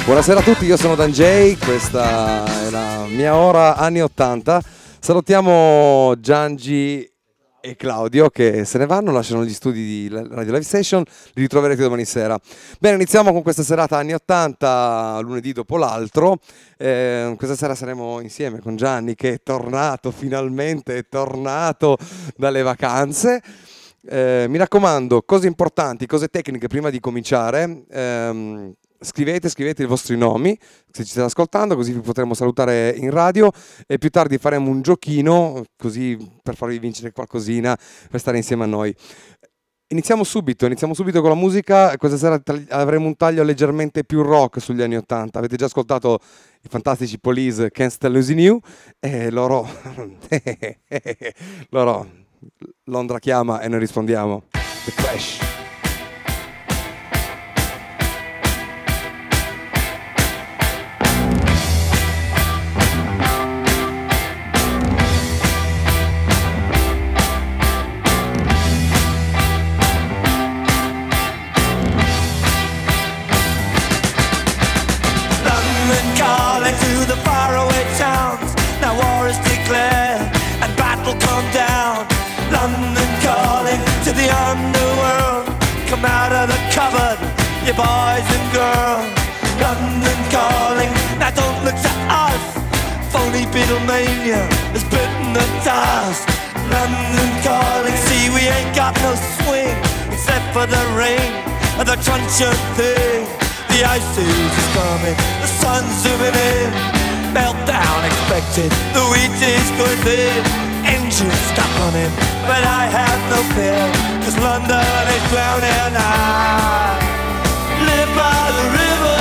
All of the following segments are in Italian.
Buonasera a tutti, io sono Dan J, questa è la mia ora anni 80. Salutiamo Giangi e Claudio che se ne vanno, lasciano gli studi di Radio Live Station, li ritroverete domani sera. Bene, iniziamo con questa serata anni 80, lunedì dopo l'altro. Questa sera saremo insieme con Gianni che è tornato, finalmente è tornato dalle vacanze. Mi raccomando, cose importanti, cose tecniche prima di cominciare. Scrivete i vostri nomi se ci state ascoltando, così vi potremo salutare in radio e più tardi faremo un giochino così per farvi vincere qualcosina per stare insieme a noi. Iniziamo subito con la musica. Questa sera avremo un taglio leggermente più rock sugli anni 80. Avete già ascoltato i fantastici Police, Can't Stop Losing You, e loro Londra chiama e noi rispondiamo The Clash. You boys and girls, London calling. Now don't look to us. Phony Beatlemania has bitten the dust. London calling. See, we ain't got no swing except for the rain and the crunch of thing. The ice age is coming. The sun's zooming in. Meltdown expected. The wheat is going thin. Engines stop running, but I have no fear, 'cause London is drowning. I live by the river,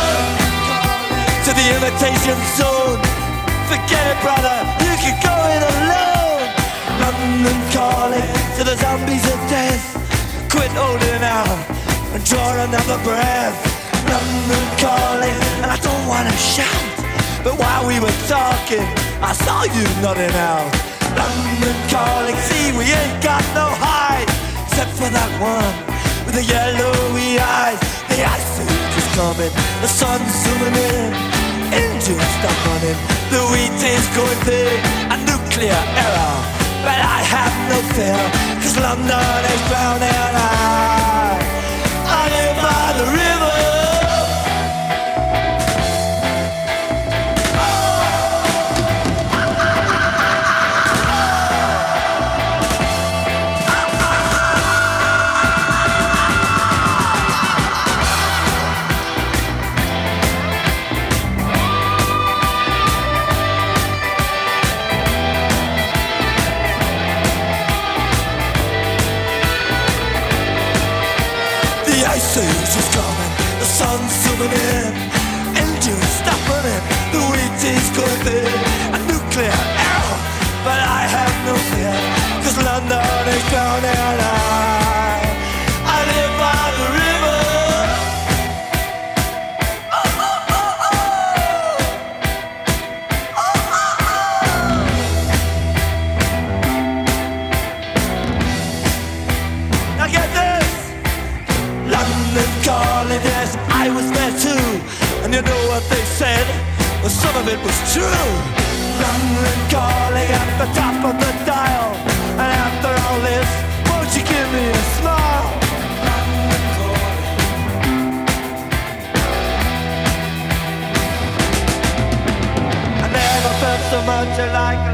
to the imitation zone. Forget it, brother, you can go it alone. London calling to the zombies of death. Quit holding out and draw another breath. London calling, and I don't wanna shout, but while we were talking, I saw you nodding out. London calling, see, we ain't got no hide, except for that one with the yellowy eyes. The ice age is coming, the sun's zooming in, engines stop running, the wheat is going big, a nuclear error, but I have no fear, 'cause London is drowning. I live by the river. Is coming, the sun's zooming in, engines stop running, the wheat is going big, a nuclear error, but I have no fear, 'cause London is drowning. I live by the river. Oh, oh, oh, oh. Oh, oh, oh. Now get this. London calling, yes, I was there too. And you know what they said? Well, some of it was true. London calling at the top of the dial. And after all this, won't you give me a smile? London calling. I never felt so much alike.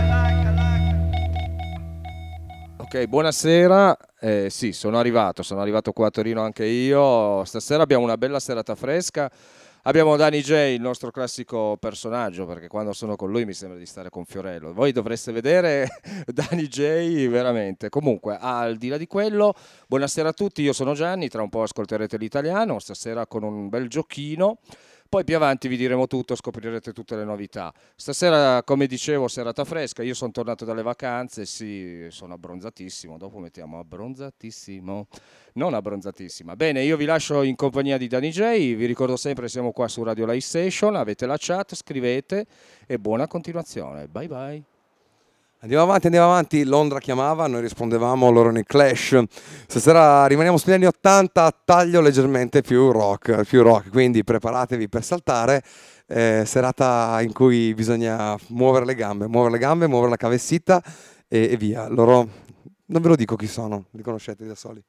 Ok, buonasera. Sì, sono arrivato qua a Torino anche io. Stasera abbiamo una bella serata fresca. Abbiamo Danny J, il nostro classico personaggio, perché quando sono con lui mi sembra di stare con Fiorello. Voi dovreste vedere Danny J veramente. Comunque, al di là di quello, buonasera a tutti, io sono Gianni, tra un po' ascolterete l'italiano, stasera con un bel giochino. Poi più avanti vi diremo tutto, scoprirete tutte le novità. Stasera, come dicevo, serata fresca, io sono tornato dalle vacanze, sì, sono abbronzatissimo, dopo mettiamo abbronzatissimo, non abbronzatissima. Bene, io vi lascio in compagnia di Danny J, vi ricordo sempre siamo qua su Radio Live Station, avete la chat, scrivete e buona continuazione, bye bye. Andiamo avanti, Londra chiamava, noi rispondevamo, loro nei Clash. Stasera rimaniamo sugli anni 80 a taglio leggermente più rock, quindi preparatevi per saltare. Serata in cui bisogna muovere le gambe, muovere la cavessita e via. Loro, non ve lo dico chi sono, li conoscete da soli.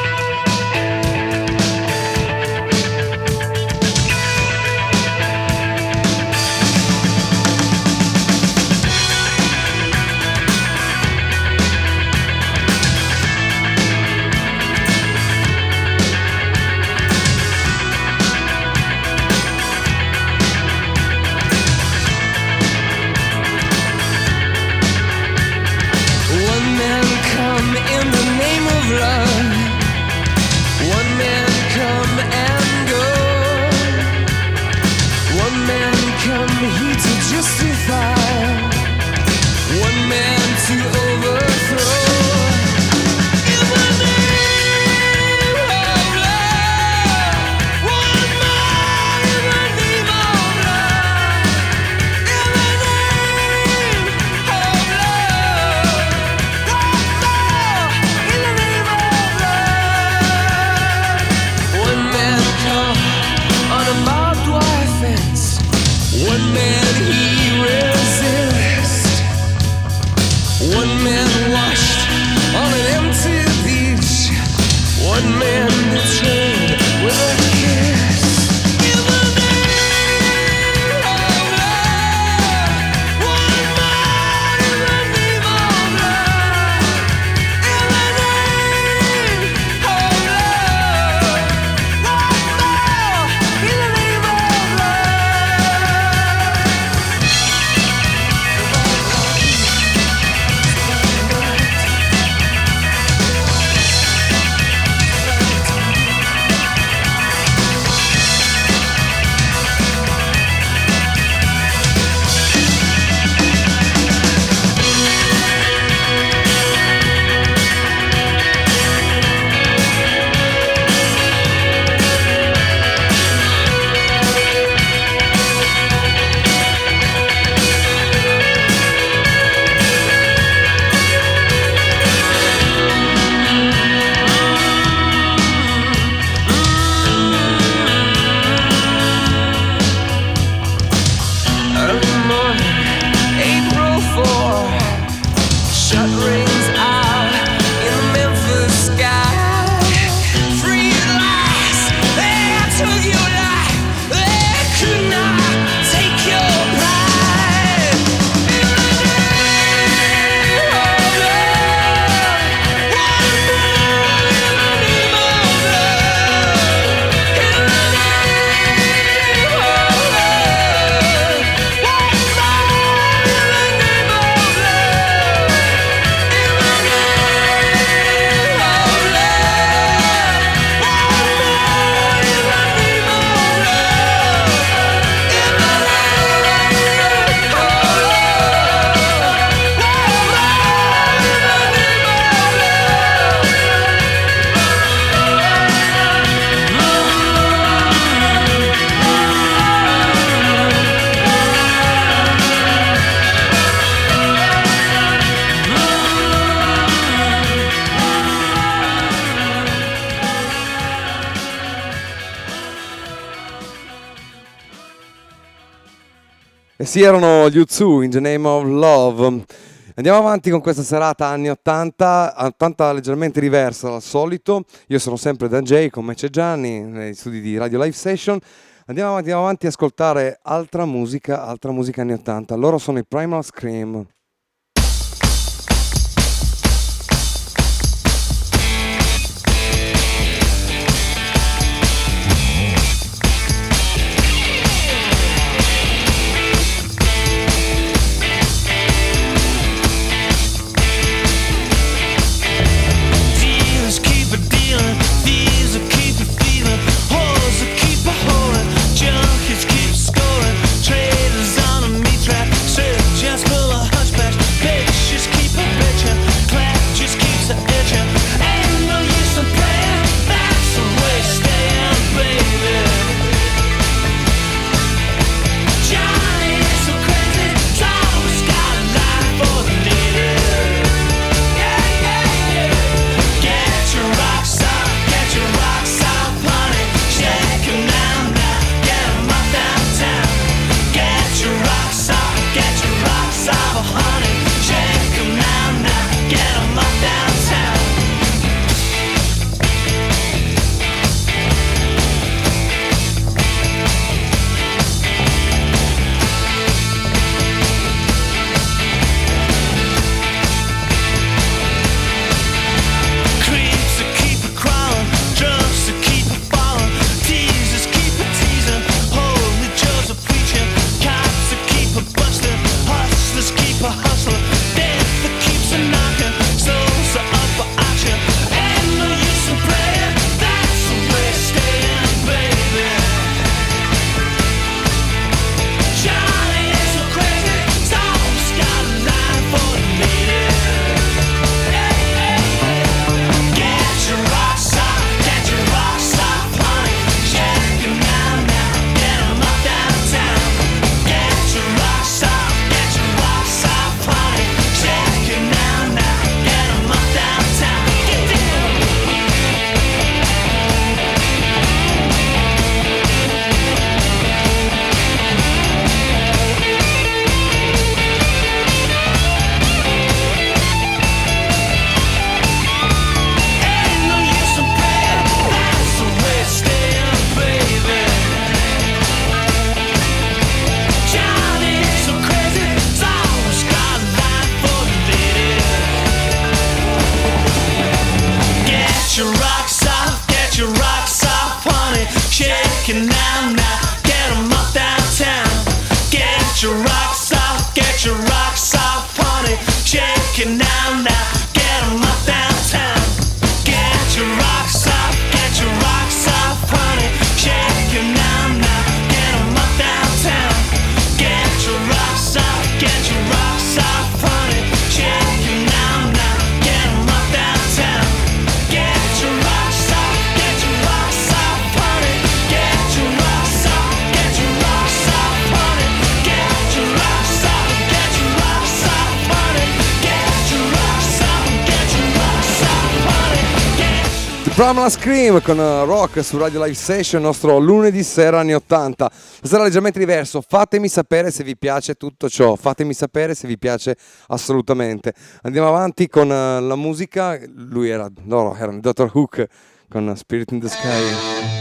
In the name of love, one man come and go, one man come here to justify, one man to overthrow. In the name of love, one man in the name of love, in the name of love. One man he resists, one man washed on an empty beach, one man betrayed with a kiss. In the name of love, one man in the name of love, in the name of love, one man in the name of love. E sì, erano gli U2 in The Name of Love. Andiamo avanti con questa serata anni 80 leggermente diversa dal solito. Io sono sempre Dan J, con me c'è Gianni, negli studi di Radio Live Session. Andiamo avanti a ascoltare altra musica anni 80. Loro sono i Primal Scream. Junkies keep scoring, traders on a meat track, just full of hunchback. Pamela Scream con Rock su Radio Live Session, nostro lunedì sera anni 80. Sarà leggermente diverso, fatemi sapere se vi piace tutto ciò, fatemi sapere se vi piace assolutamente. Andiamo avanti con la musica, loro erano Dr. Hook con Spirit in the Sky.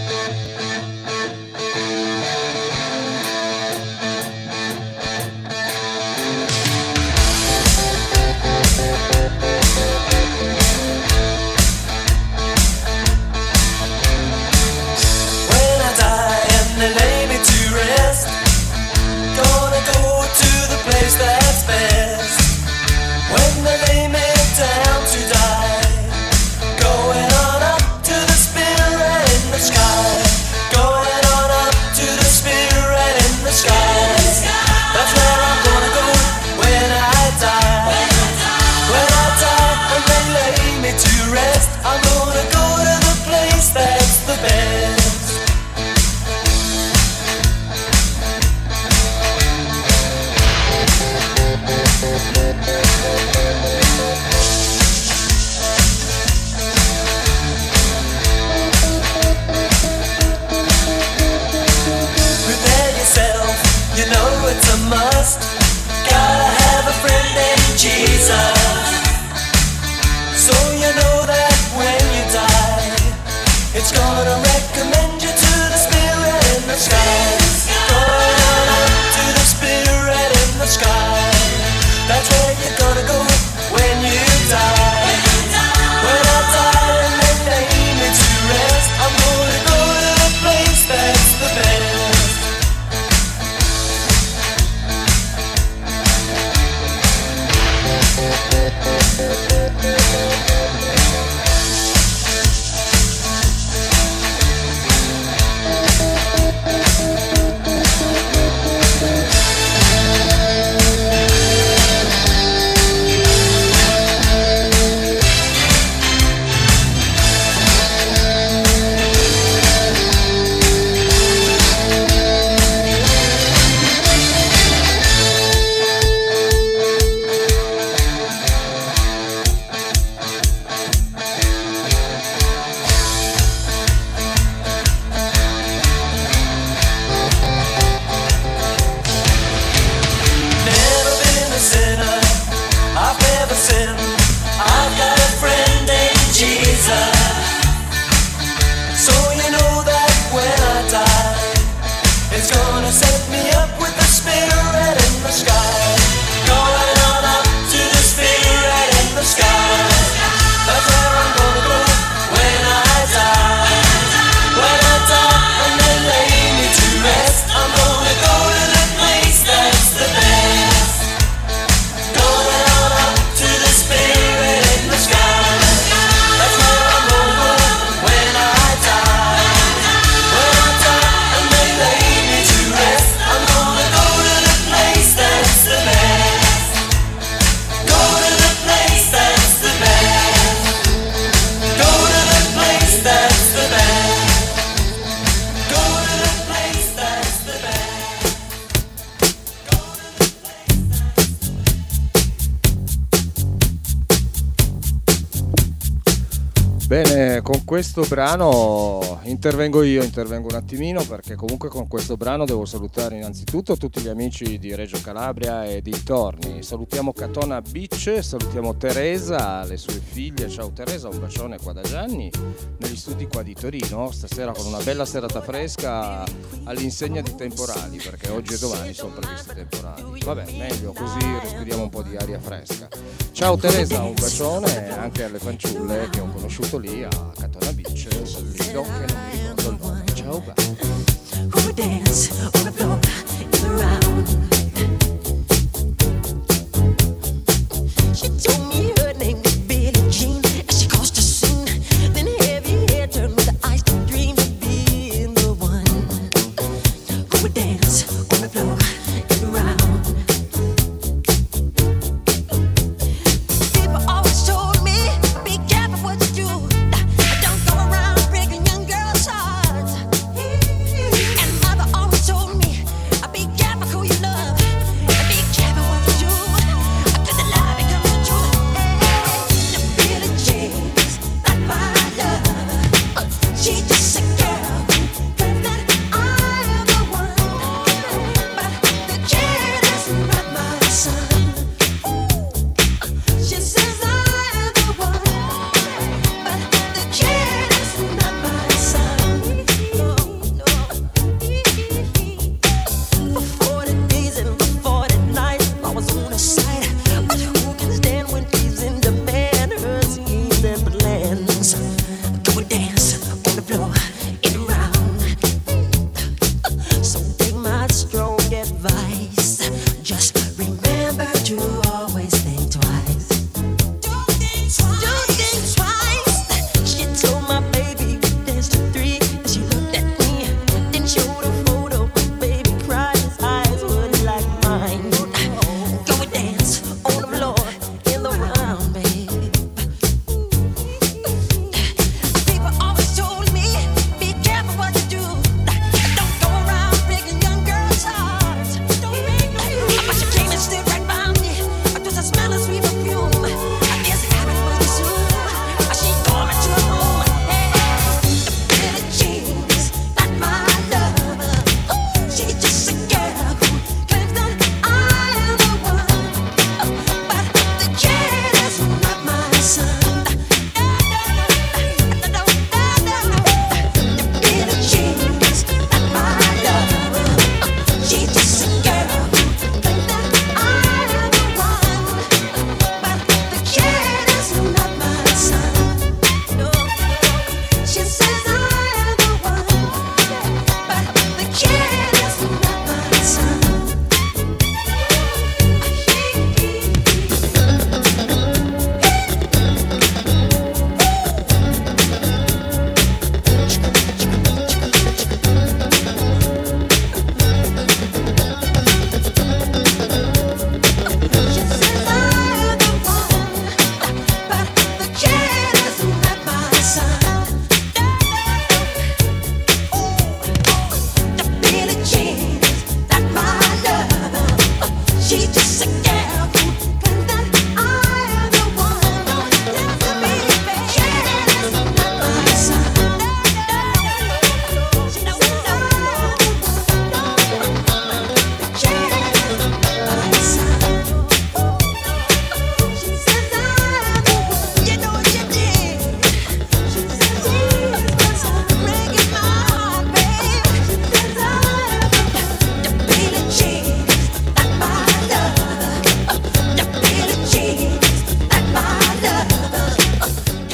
That's best when they lay me down to die. Going on up to the spirit in the sky. Going on up to the spirit in the sky. That's where I'm gonna go when I die. When I die and they lay me to rest, I'm gonna go to the place that's the best. Prepare yourself, you know it's a must. Gotta have a friend named Jesus. So you know that when you die, it's gonna recommend you to the spirit in the sky. Going up to the spirit in the sky. That's where you're gonna go when you die. When I die and they lay me to rest, I'm gonna go to the place that's the best. Bene, con questo brano intervengo un attimino, perché comunque con questo brano devo salutare innanzitutto tutti gli amici di Reggio Calabria e dintorni. Salutiamo Catona Beach, salutiamo Teresa, le sue figlie. Ciao Teresa, un bacione qua da Gianni, negli studi qua di Torino, stasera con una bella serata fresca all'insegna di temporali, perché oggi e domani sono previsti temporali. Vabbè, meglio così, respiriamo un po' di aria fresca. Ciao Teresa, un bacione anche alle fanciulle che ho conosciuto lì a Catona Beach, sul lido che non mi ricordo il nome. Ciao, bye.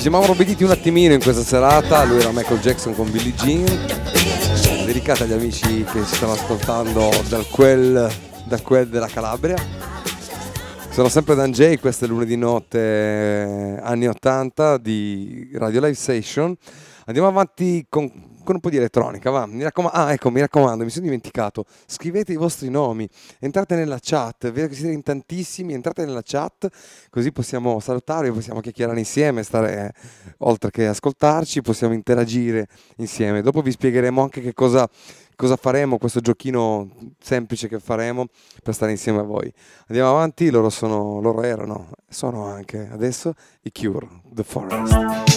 siamo obbediti un attimino in questa serata. Lui era Michael Jackson con Billie Jean, dedicata agli amici che si stanno ascoltando da quel della Calabria. Sono sempre Dan J, questo è lunedì notte anni 80 di Radio Live Session. Andiamo avanti con un po' di elettronica, va. Mi raccomando, mi sono dimenticato. Scrivete i vostri nomi, entrate nella chat, vedo che siete in tantissimi, entrate nella chat, così possiamo salutarvi, possiamo chiacchierare insieme, stare oltre che ascoltarci, possiamo interagire insieme. Dopo vi spiegheremo anche che cosa faremo, questo giochino semplice che faremo per stare insieme a voi. Andiamo avanti, sono anche adesso i Cure, The Forest.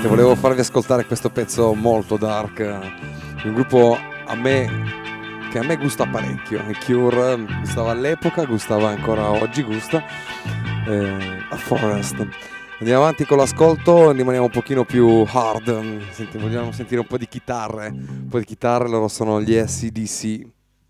e volevo farvi ascoltare questo pezzo molto dark, un gruppo che a me gusta parecchio. I Cure gustava all'epoca, gustava ancora oggi, gusta. A Forest. Andiamo avanti con l'ascolto, rimaniamo un pochino più hard. Vogliamo sentire un po' di chitarre. Loro sono gli AC/DC.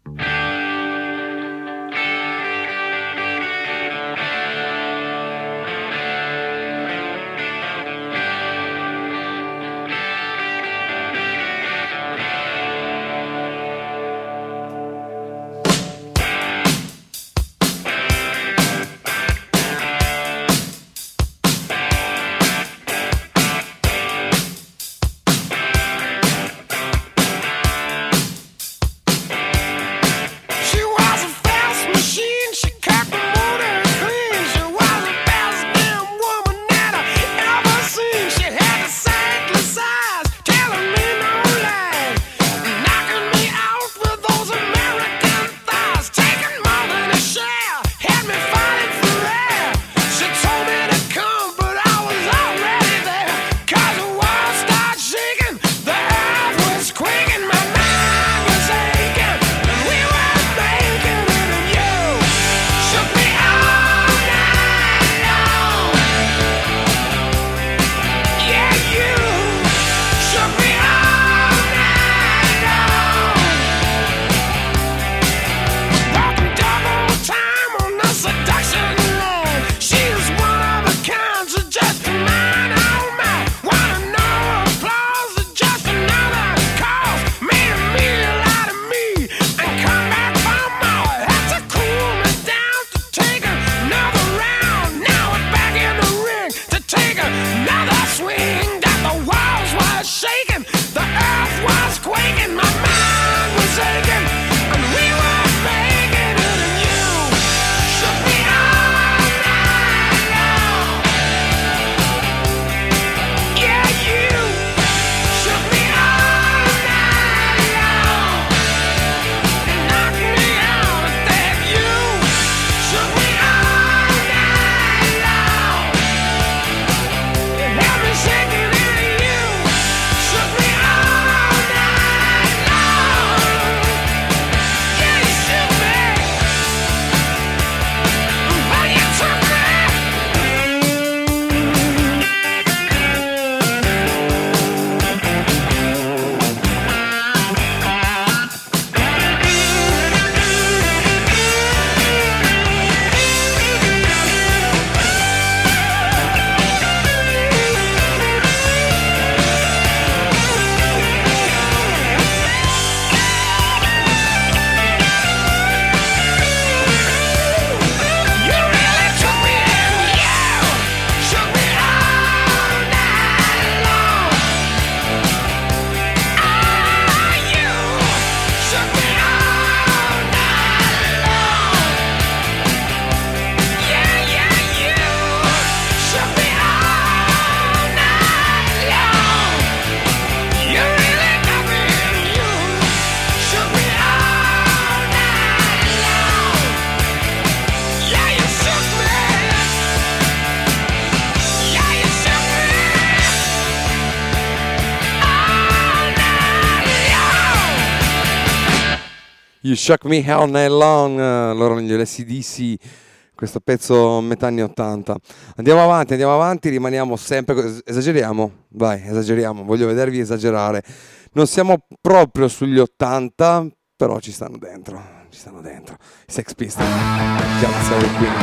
You Shock Me All Night Long, loro negli AC/DC, questo pezzo metà anni 80. Andiamo avanti, rimaniamo sempre, esageriamo, voglio vedervi esagerare. Non siamo proprio sugli 80, però ci stanno dentro. Sex Pistols, cazzo è qui.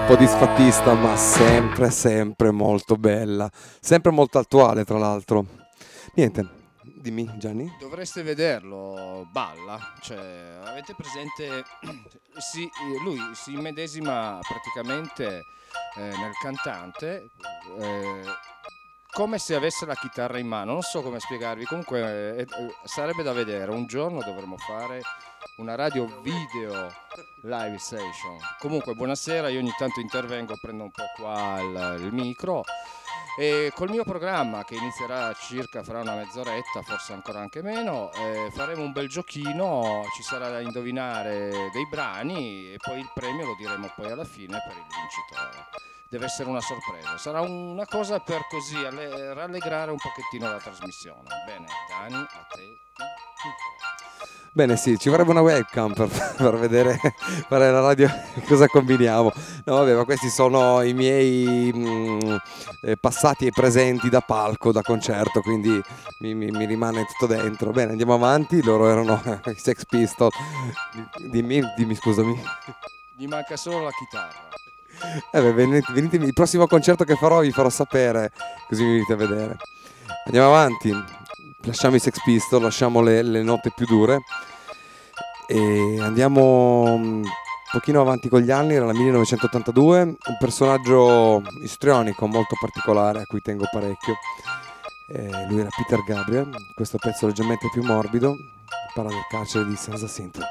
po' disfattista, ma sempre, sempre molto bella. Sempre molto attuale, tra l'altro. Niente, dimmi Gianni. Dovreste vederlo, balla, cioè avete presente, lui si immedesima praticamente nel cantante, come se avesse la chitarra in mano, non so come spiegarvi, comunque sarebbe da vedere, un giorno dovremmo fare una radio video live session. Comunque buonasera, io ogni tanto intervengo, prendo un po' qua il micro e col mio programma che inizierà circa fra una mezz'oretta, forse ancora anche meno, faremo un bel giochino, ci sarà da indovinare dei brani e poi il premio lo diremo poi alla fine per il vincitore. Deve essere una sorpresa, sarà una cosa per così rallegrare un pochettino la trasmissione. Bene, Dani, a te il micro. Bene, sì, ci vorrebbe una webcam per vedere fare la radio cosa combiniamo. No, vabbè, ma questi sono i miei passati e presenti da palco, da concerto, quindi mi rimane tutto dentro. Bene, andiamo avanti, loro erano i Sex Pistols. Dimmi, scusami. Gli manca solo la chitarra. Venite, il prossimo concerto che farò vi farò sapere, così mi venite a vedere. Andiamo avanti, lasciamo i Sex Pistols, lasciamo le note più dure e andiamo un pochino avanti con gli anni. Era la 1982, un personaggio istrionico molto particolare a cui tengo parecchio. Lui era Peter Gabriel, questo pezzo leggermente più morbido, parla del carcere di San Jacinto.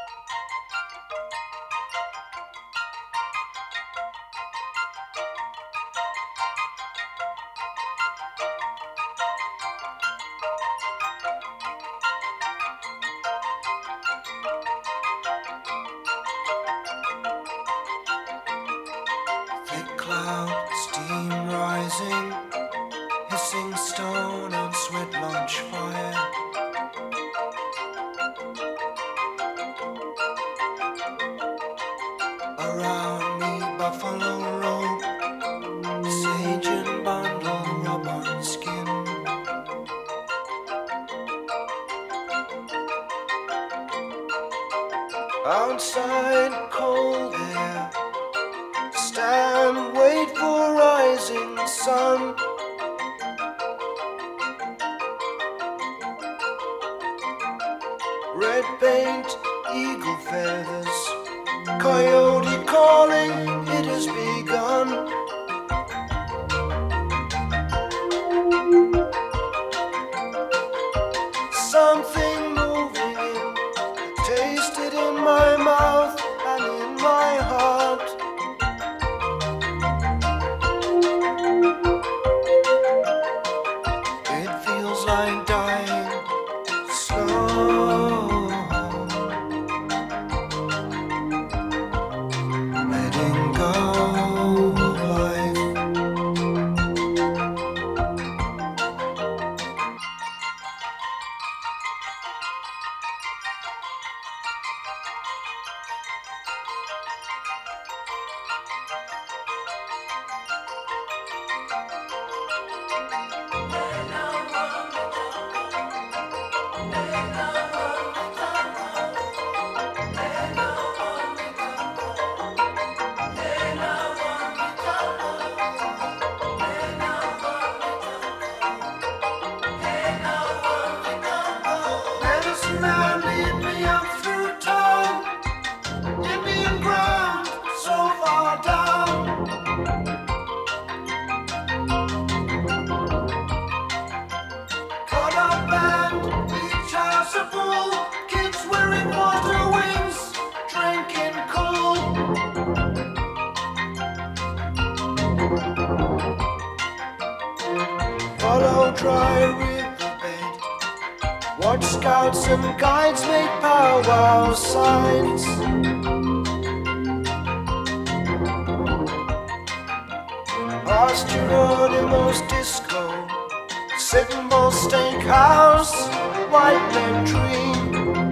Outside cold air, stand, wait for rising sun. Red paint, eagle feathers, coyote calling, it has begun. Something moving in, taste it in my mouth and in my heart. It feels like dying slow, letting go of life. Medicine man, lead me up through town, Indian ground, so far down. Caught up and each house a full, kids wearing water wings, drinking cool. Follow dry riverbed, watch scouts and guides make powwow signs. Past Geronimo's disco, Sitting Bull Steakhouse, White Men Dream.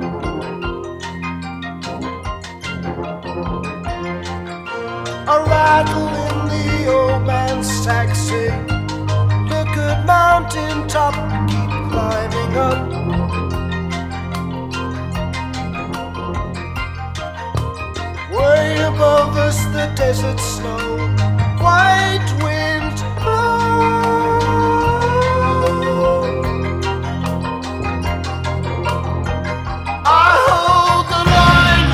A rattle in the old man's taxi. Look at mountain top, keep climbing up. Way High above us the desert snow, white wind blows. I hold the line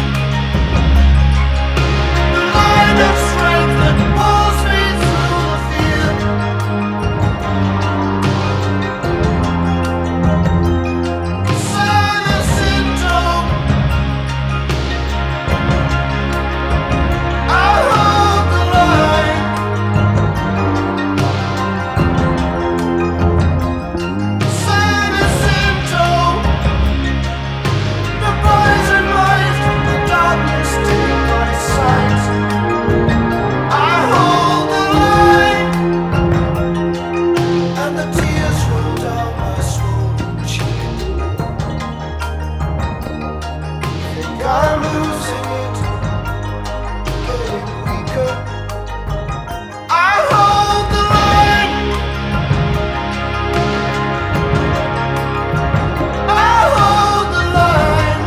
of strength that pulls me through the field. Sinus syndrome. I hold the line. Sinus syndrome. The poison light, the darkness dim my sight. I hold the line, and the tears roll down my swollen cheek. Think I'm losing it, getting weaker. I hold the line. I hold the line.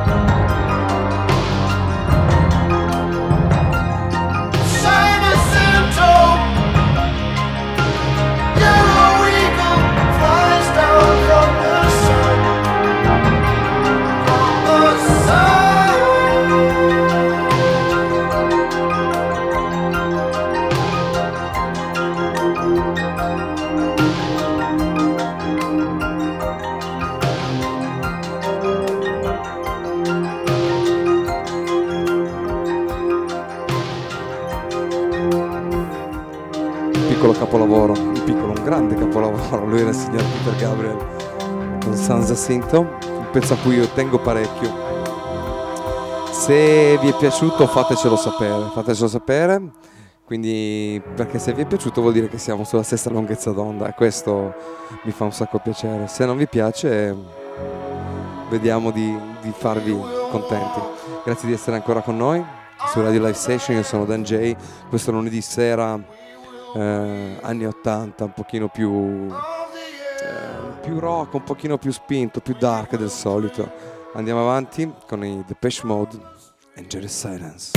Sinus syndrome. Yellow eagle flies down from the sun. From the sun. Piccolo capolavoro, un grande capolavoro, lui era il signor Peter Gabriel con San Jacinto, un pezzo a cui io tengo parecchio. Se vi è piaciuto fatecelo sapere, quindi, perché se vi è piaciuto vuol dire che siamo sulla stessa lunghezza d'onda e questo mi fa un sacco piacere. Se non vi piace vediamo di farvi contenti. Grazie di essere ancora con noi su Radio Live Session, io sono Dan J, questo lunedì sera anni 80, un pochino più rock, un pochino più spinto, più dark del solito. Andiamo avanti con i Depeche Mode, Enjoy the Silence.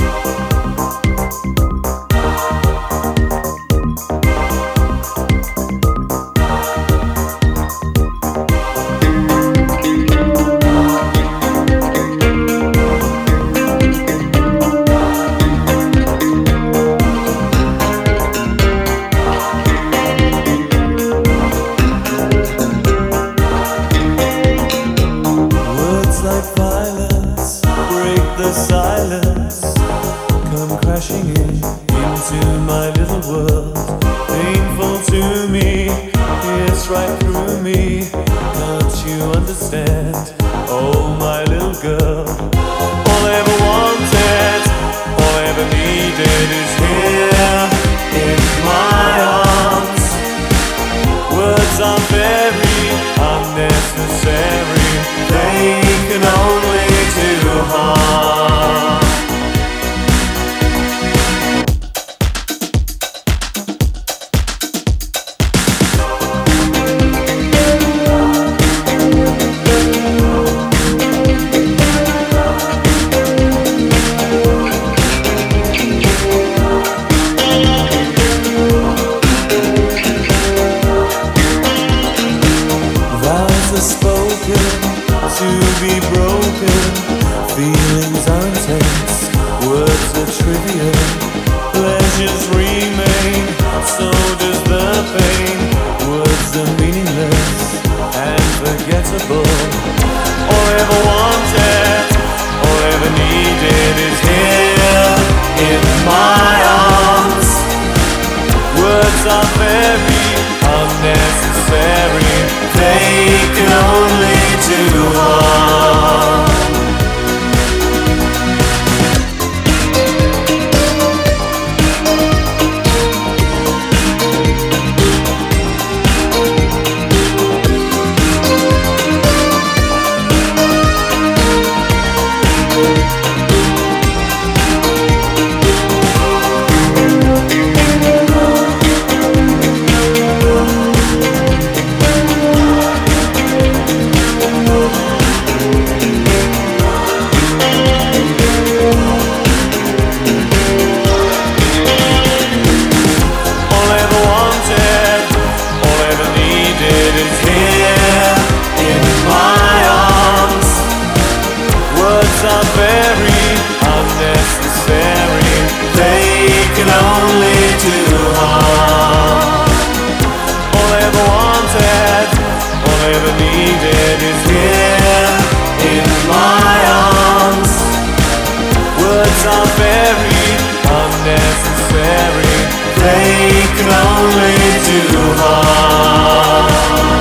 Words like violence break the silence, come crashing into my little world. Painful to me, it's right through me. Don't you understand? Oh, my little girl. All I ever wanted, all I ever needed is here in my arms. Words are very unnecessary, they can only do harm. Vows are spoken to be broken, feelings are intense, words are trivial, pleasures remain, so does the pain. Words are meaningless and forgettable. All I ever wanted, all I ever needed is here in my arms. Words are very unnecessary, they can only do harm. can only do harm.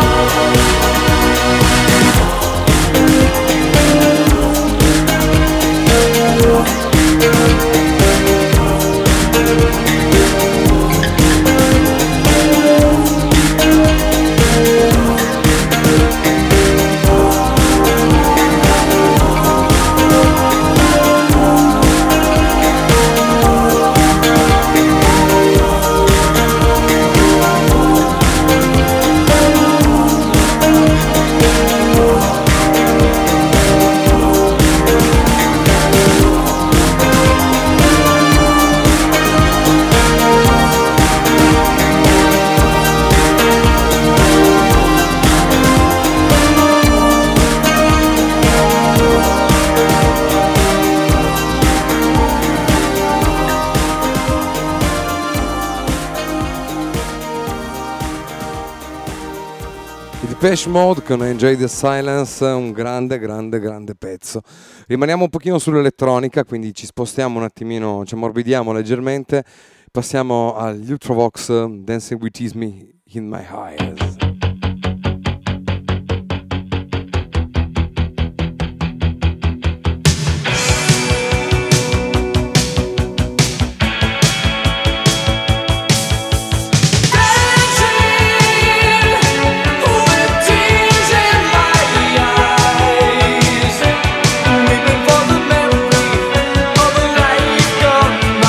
Depeche Mode con Enjoy the Silence, un grande pezzo. Rimaniamo un pochino sull'elettronica, quindi ci spostiamo un attimino, ci ammorbidiamo leggermente, passiamo agli Ultravox, Dancing with Me in My Eyes.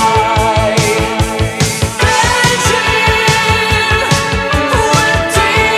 Dancing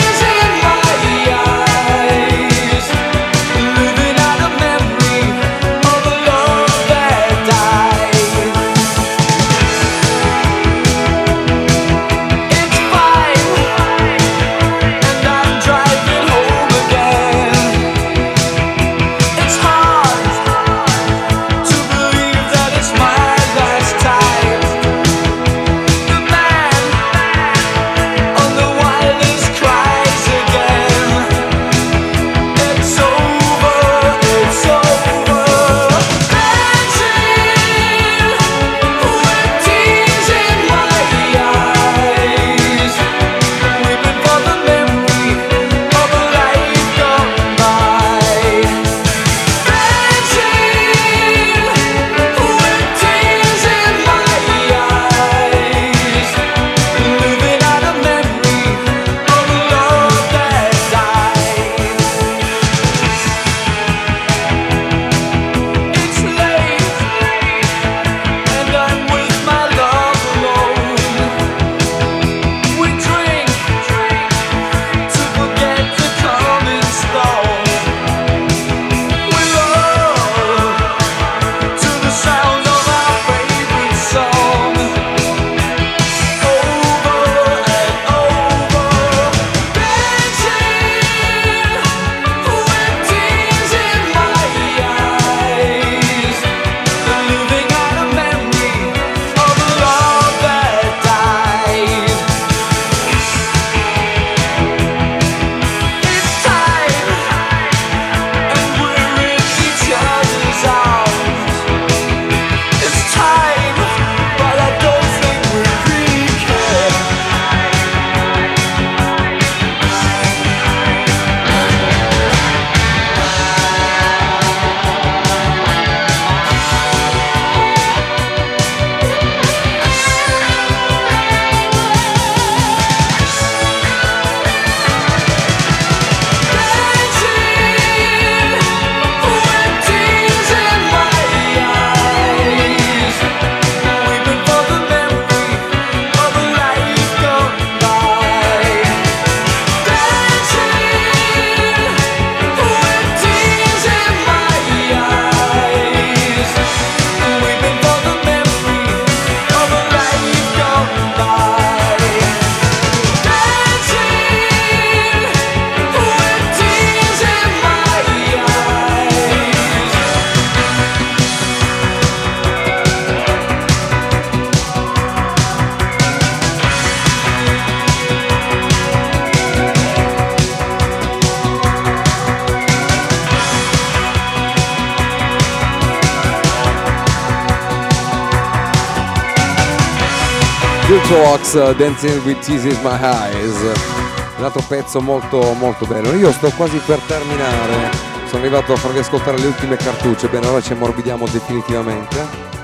Virtuox, Dancing with Tears in My Eyes, un altro pezzo molto molto bello. Io sto quasi per terminare, sono arrivato a farvi ascoltare le ultime cartucce, bene, ora ci ammorbidiamo definitivamente.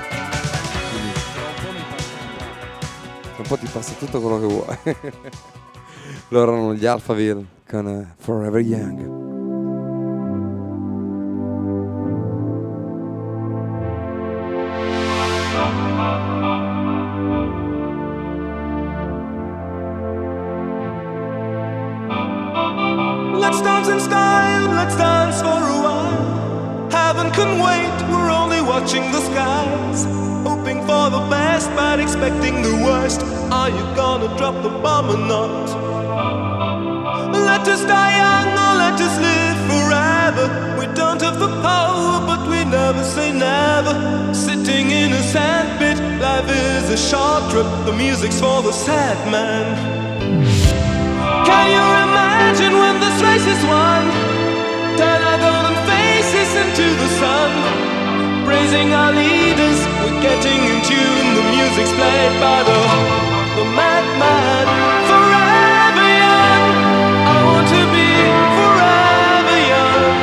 Un po' ti passa tutto quello che vuoi. Loro erano gli Alphaville con Forever Young. Let's dance in style, let's dance for a while. Heaven can wait, we're only watching the skies. Hoping for the best, but expecting the worst. Are you gonna drop the bomb or not? Let us die young or let us live forever. We don't have the power, but we never say never. Sitting in a sandpit, life is a short trip. The music's for the sad man. Can you imagine when this race is won? Turn our golden faces into the sun. Praising our leaders, we're getting in tune. The music's played by the madman. Forever young, I want to be forever young.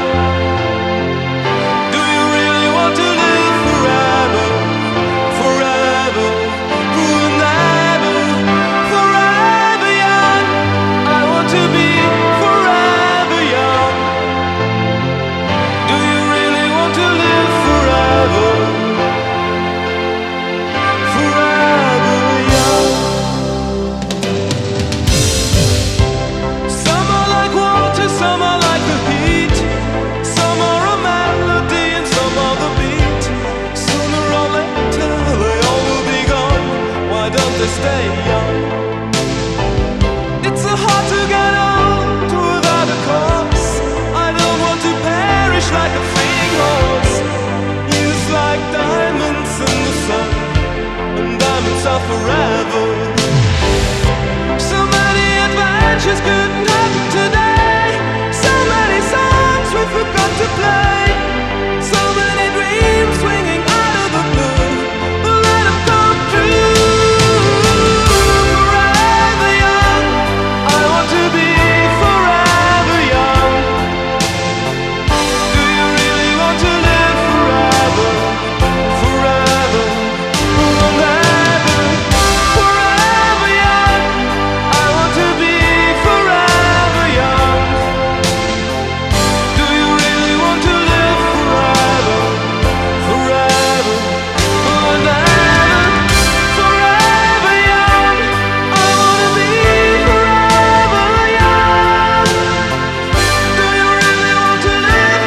Do you really want to live forever? Forever, never. Forever young, I want to be forever young. Do you really want to live forever? Forever young. Some are like water, some are like the heat. Some are a melody and some are the beat. Sooner or later they all will be gone. Why don't they stay young? It's so hard to get old without a cause. I don't want to perish like a fleeing horse. Used like diamonds in the sun, and diamonds are forever. So many adventures couldn't happen today. So many songs we forgot to play. So many dreams swinging out of the blue. We'll let them come true. Forever young, I want to be forever young. Do you really want to live forever? Forever, never. Forever young, I want to be forever young. Do you really want to live forever? Forever, never. Forever young, I want to be forever young. Do you really want to live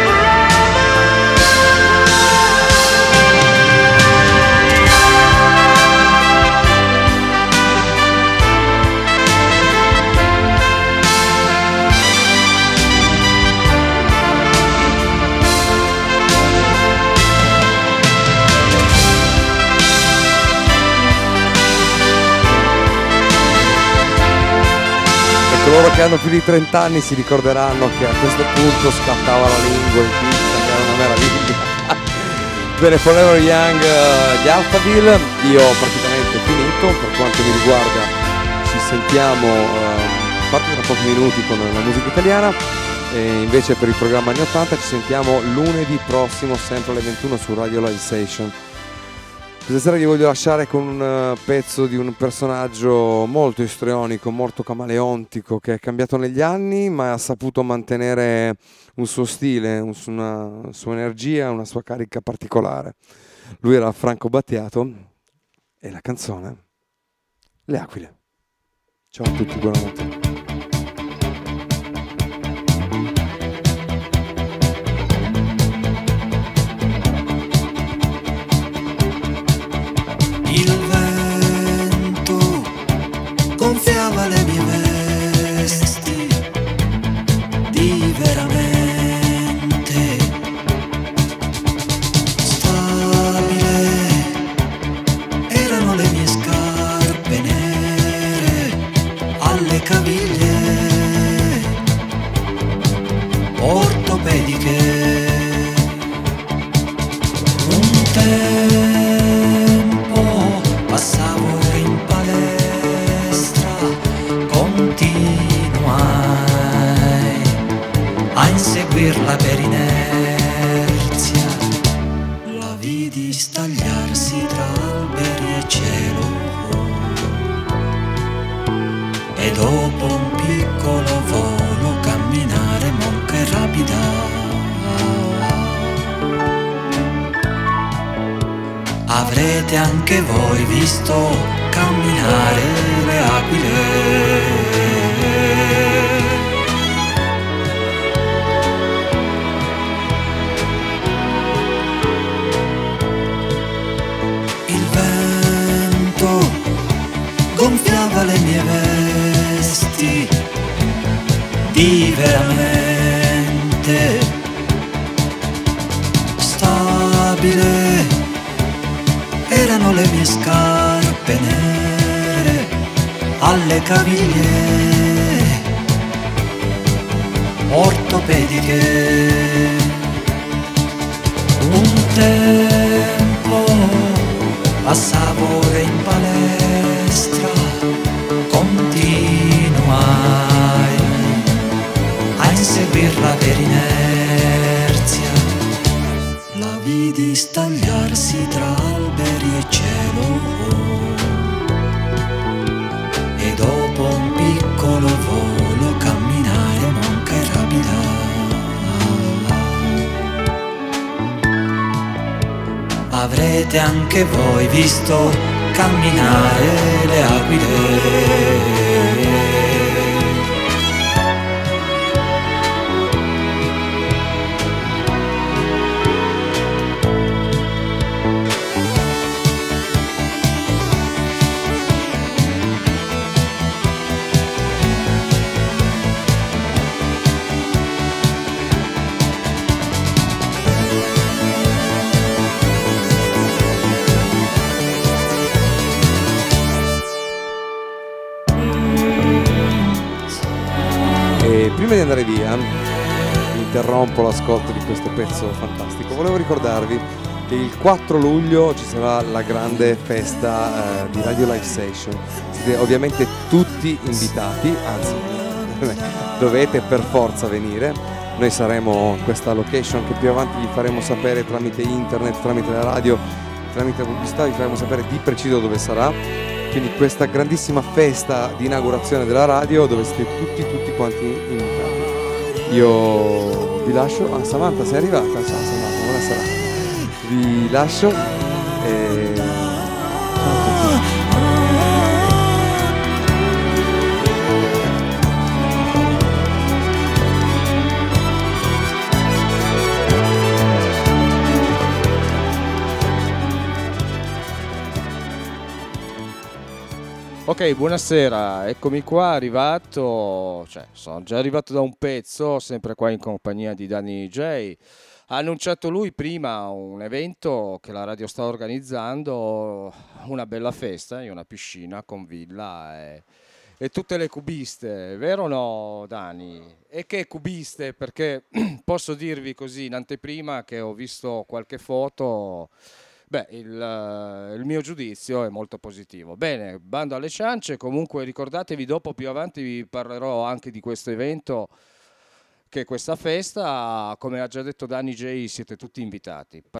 E coloro che hanno più di 30 anni si ricorderanno che a questo punto scattava la lingua in pista, che era una meraviglia. Bene, Forever Young, gli Alphaville, io ho praticamente finito, per quanto mi riguarda ci sentiamo a parte tra pochi minuti con la musica italiana, e invece per il programma anni 80 ci sentiamo lunedì prossimo sempre alle 21 su Radio Live Station. Questa sera vi voglio lasciare con un pezzo di un personaggio molto istrionico, molto camaleontico, che è cambiato negli anni ma ha saputo mantenere un suo stile, una sua energia, una sua carica particolare. Lui era Franco Battiato e la canzone Le Aquile. Ciao a tutti, buonanotte. Il vento gonfiava le mie vesti di veramente stabile. Erano le mie scarpe nere alle caviglie ortopediche. Un tempo passavo in palestra inseguirla per inerzia. La vidi stagliarsi tra alberi e cielo, e dopo un piccolo volo camminare molto rapida. Avrete anche voi visto camminare le aquile. Il vento gonfiava le mie vesti di veramente stabile. Erano le mie scarpe nere alle caviglie ortopediche. Un tempo passavo ore in palestra, continuai a inseguirla per inerzia. La vidi stagliarsi tra alberi e cielo, e dopo un piccolo volo camminare monca e rapida. Avrete anche voi visto camminare le aquile. E prima di andare via, interrompo l'ascolto di questo pezzo fantastico. Volevo ricordarvi che il 4 luglio ci sarà la grande festa di Radio Live Session. Siete ovviamente tutti invitati, anzi dovete per forza venire. Noi saremo in questa location che più avanti vi faremo sapere tramite internet, tramite la radio, tramite la pubblicità, vi faremo sapere di preciso dove sarà. Quindi questa grandissima festa di inaugurazione della radio dove siete tutti quanti invitati. Io vi lascio. Ah, Samantha, sei arrivata? Ciao Samantha, buonasera. Vi lascio e ciao a tutti. Ok, buonasera, eccomi qua, arrivato, sono già arrivato da un pezzo, sempre qua in compagnia di Danny J. Ha annunciato lui prima un evento che la radio sta organizzando, una bella festa in una piscina con villa e tutte le cubiste, vero o no Dani? E che cubiste? Perché posso dirvi così in anteprima che ho visto qualche foto. Beh, il mio giudizio è molto positivo. Bene, bando alle ciance, comunque ricordatevi, dopo più avanti vi parlerò anche di questo evento, che è questa festa, come ha già detto Danny J, siete tutti invitati.